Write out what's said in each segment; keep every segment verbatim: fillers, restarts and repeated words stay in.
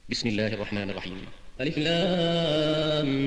بسم الله الرحمن الرحيم. ألف لام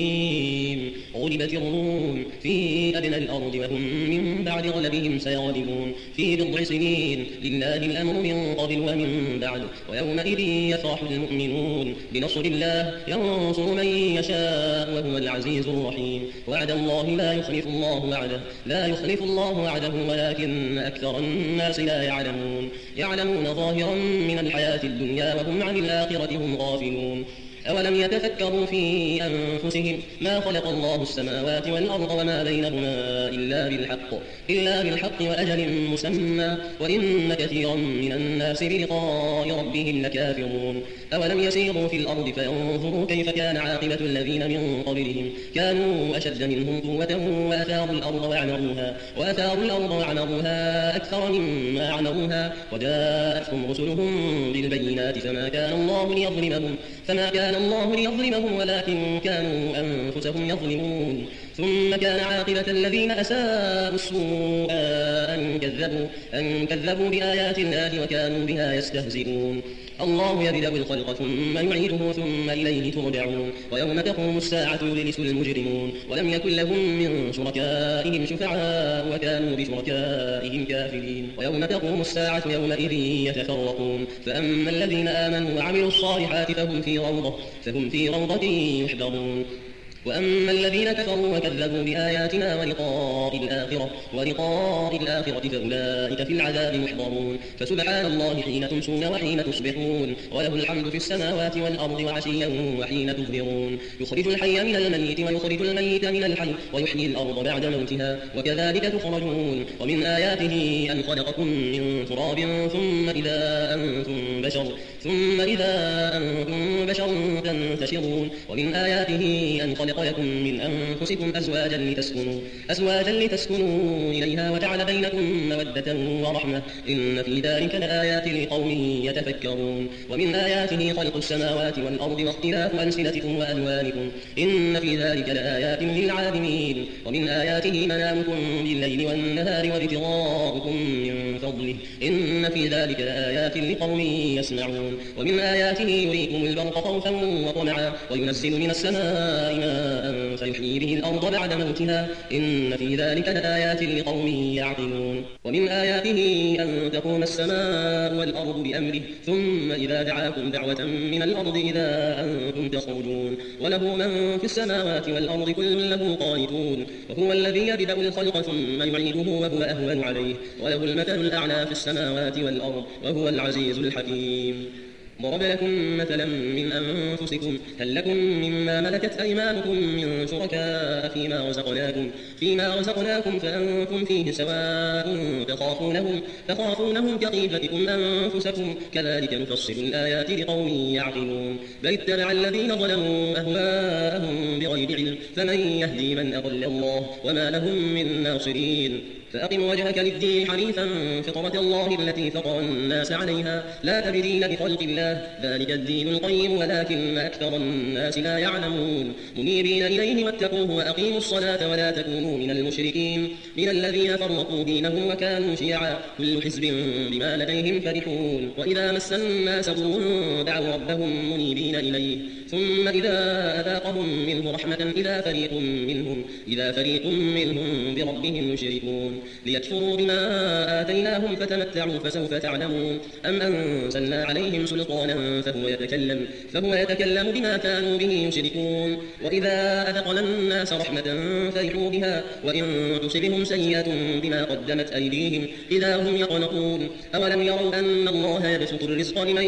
ميم. غلبت الروم في أدنى الأرض وهم من بعد غلبهم سيغلبون في بضع سنين لله الأمر من قبل ومن بعد ويومئذ يفرح المؤمنون بنصر الله ينصر من يشاء وهو العزيز الرحيم. وعد الله لا يخلف الله وعده لا يخلف الله وعده ولكن أكثر الناس لا يعلمون يعلمون ظاهرا من الحياة الدنيا وهم عن الآخرة هم غافلون. أولم يتفكروا في أنفسهم ما خلق الله السماوات والأرض وما بينهما إلا بالحق إلا بالحق وأجل مسمى وإن كثيرا من الناس بلقاء ربهم لكافرون. أولم يسيروا في الأرض فينظروا كيف كان عاقبة الذين من قبلهم كانوا أشد منهم قوة وأثاروا الأرض وعمروها وأثاروا الأرض وعمروها أكثر مما عمروها وجاءتهم رسلهم بالبينات فما كان الله ليظلمهم فما كان الله ليظلمهم ولكن كانوا أنفسهم يظلمون. ثم كان عاقبة الذين أساءوا السوء أن كذبوا, أن كذبوا بآيات الله وكانوا بها يستهزئون. الله يبدأ الخلق ثم يعيده ثم إليه ترجعون. ويوم تقوم الساعة يبلس المجرمون ولم يكن لهم من شركائهم شفعاء وكانوا بشركائهم كافرين. ويوم تقوم الساعة يومئذ يتفرقون فأما الذين آمنوا وعملوا الصالحات فهم في روضة فهم في روضة يحبرون. وأما الذين كفروا وكذبوا بآياتنا ولقاء الآخرة ولقاء الآخرة فأولئك في العذاب محضرون. فسبحان الله حين تمسون وحين تصبحون وله الحمد في السماوات والأرض وعشيا وحين تظهرون. يخرج الحي من الميت ويخرج الميت من الحي ويحيي الأرض بعد موتها وكذلك تخرجون. ومن آياته أن خلقكم من تراب ثم إذا أنتم بشر ثم إذا أنتم بشر تنتشرون. ومن آياته أن خلق لكم من أنفسكم أزواجا لتسكنوا, أزواجا لتسكنوا إليها وجعل بينكم مودة ورحمة إن في ذلك لآيات لقوم يتفكرون. ومن آياته خلق السماوات والأرض واختلاف ألسنتكم وألوانكم إن في ذلك لآيات للعالمين. ومن آياته منامكم بالليل والنهار وابتغاؤكم من فضله إن في ذلك لآيات لقوم يسمعون. ومن آياته يريكم البرق خوفا وطمعا وينزل من السماء ماء فيحيي به الأرض بعد موتها إن في ذلك لآيات لقوم يعقلون. ومن آياته أن تقوم السماء والأرض بأمره ثم إذا دعاكم دعوة من الأرض إذا أنتم تخرجون. وله من في السماوات والأرض كل له قانتون. وهو الذي يبدأ الخلق ثم يعيده وهو أهون عليه وله المثل الأعلى في السماوات والأرض وهو العزيز الحكيم. ضرب لكم مثلا من أنفسكم هل لكم مما ملكت أيمانكم من شركاء فيما رزقناكم فيما رزقناكم فأنتم فيه سواء تخافونهم تخافونهم كخيفتكم أنفسكم كذلك نفصل الآيات لقوم يعقلون. بل اتبع الذين ظلموا أهواءهم بغير علم فمن يهدي من أضل الله وما لهم من ناصرين. فأقم وجهك للدين حنيفا فطرة الله التي فطر الناس عليها لا تبديل لخلق الله ذلك الدين القيم ولكن أكثر الناس لا يعلمون. منيبين إليه واتقوه وأقيموا الصلاة ولا تكونوا من المشركين من الذين فرقوا دينهم وكانوا شيعا كل حزب بما لديهم فرحون. وإذا مس الناس ضر دعوا ربهم منيبين إليه ثم إذا أذاقهم منه رحمة إذا فريق منهم إذا فريق منهم بربهم يشركون ليكفروا بما آتيناهم فتمتعوا فسوف تعلمون. أم أنزلنا عليهم سلطانا فهو يتكلم فهو يتكلم بما كانوا به يشركون. وإذا أذقنا الناس رحمة فرحوا بها وإن تصبهم سيئة بما قدمت أيديهم إذا هم يقنطون. أولم يروا أن الله يبسط الرزق لمن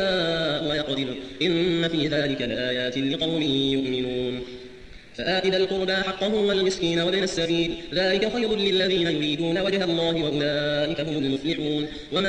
يشاء ويقدر إن في ذلك لآيات لقوم يؤمنون. فآت ذا القربى حقه والمسكين وابن السبيل ذلك خير للذين يريدون وجه الله وأولئك هم المفلحون.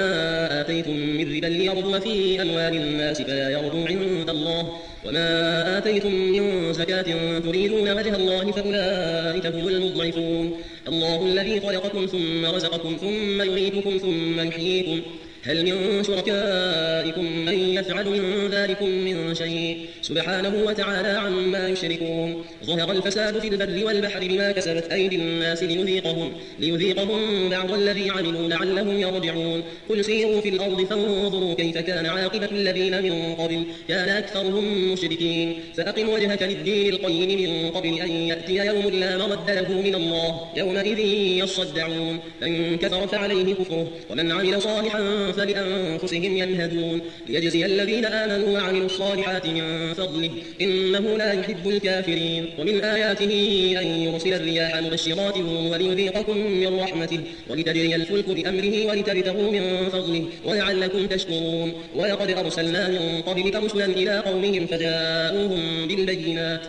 وما آتيتم من ربا ليربو في أموال الناس فلا يربو عند الله وما آتيتم من زكاة تريدون وجه الله فأولئك هم المضعفون. الله الذي خلقكم ثم رزقكم ثم يعيدكم ثم يحييكم هل من شركائكم من يفعل من ذلكم من شيء سبحانه وتعالى عما يشركون ظهر الفساد في البر والبحر بما كسبت أيدي الناس ليذيقهم, ليذيقهم بعض الذي عملوا لعلهم يرجعون قل سيروا في الأرض فانظروا كيف كان عاقبة الذين من قبل كان أكثرهم مشركين فأقم وجهك للدين القيم من قبل أن يأتي يوم لا مرد له من الله يومئذ يصدعون من كفر فعليه كفره ومن عمل صالحا فلأنفسهم يمهدون ليجزي الذين آمنوا وعملوا الصالحات من فضله إنه لا يحب الكافرين ومن آياته أن يرسل الرياح مبشرات وليذيقكم من رحمته ولتجري الفلك بأمره ولتبتغوا من فضله ولعلكم تشكرون ولقد أرسلنا من قبلك رسلا إلى قومهم فجاءوهم بالبينات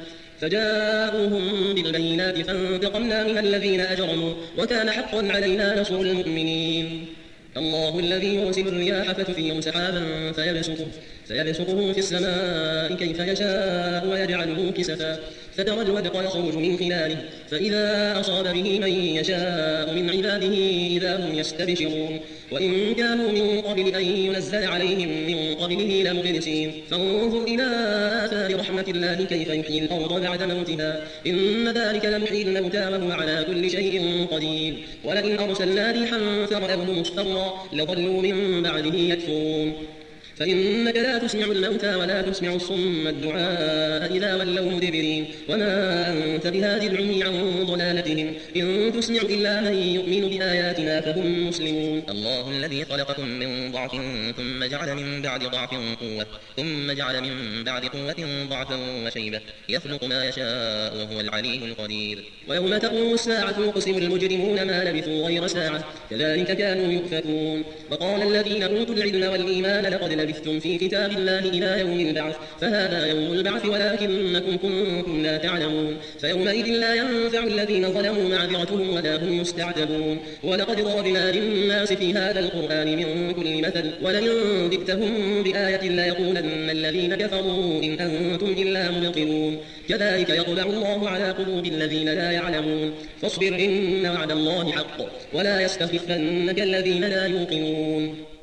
فجاءوهم بالبينات فانتقمنا من الذين أجرموا وكان حقا علينا نصر المؤمنين الله الذي يرسل الرياح فتثير سحابا فيبسطه, فيبسطه في السماء كيف يشاء ويجعله كسفا فترى الودق يخرج من خلاله فإذا أصاب به من يشاء من عباده إذا هم يستبشرون وإن كانوا من قبل أن ينزل عليهم من قبله لمبلسين فانظر إلى آثار رحمة الله كيف يحيي الأرض بعد موتها إن ذلك لمحيي الموتى وهو على كل شيء قدير ولئن أرسلنا ريحا فرأوه مصفرا لظلوا من بعده يكفرون فإنك لا تسمع الموتى ولا تسمع الصم الدعاء إذا ولوا مدبرين وما أنت بهادي العمي عن ضلالتهم إن تسمع إلا من يؤمن بآياتنا فهم مسلمون الله الذي خلقكم من ضعف ثم جعل من بعد ضعف قوة ثم جعل من بعد قوة ضعفا وشيبة يخلق ما يشاء وهو العليم القدير ويوم تقوم الساعة يقسم المجرمون ما لبثوا غير ساعة كذلك كانوا يؤفكون وقال الذين أوتوا العلم والإيمان لقد لبثتم في كتاب الله إلى يوم البعث فهذا يوم البعث ولكنكم كنتم لا تعلمون فيومئذ لا ينفع الذين ظلموا معذرتهم ولا هم يستعتبون ولقد ضربنا للناس في هذا القرآن من كل مثل ولئن جئتهم بآية ليقولن الذين كفروا إن أنتم إلا مبطلون كذلك يطبع الله على قلوب الذين لا يعلمون فاصبر إن وعد الله حق ولا يستخفنك الذين لا يوقنون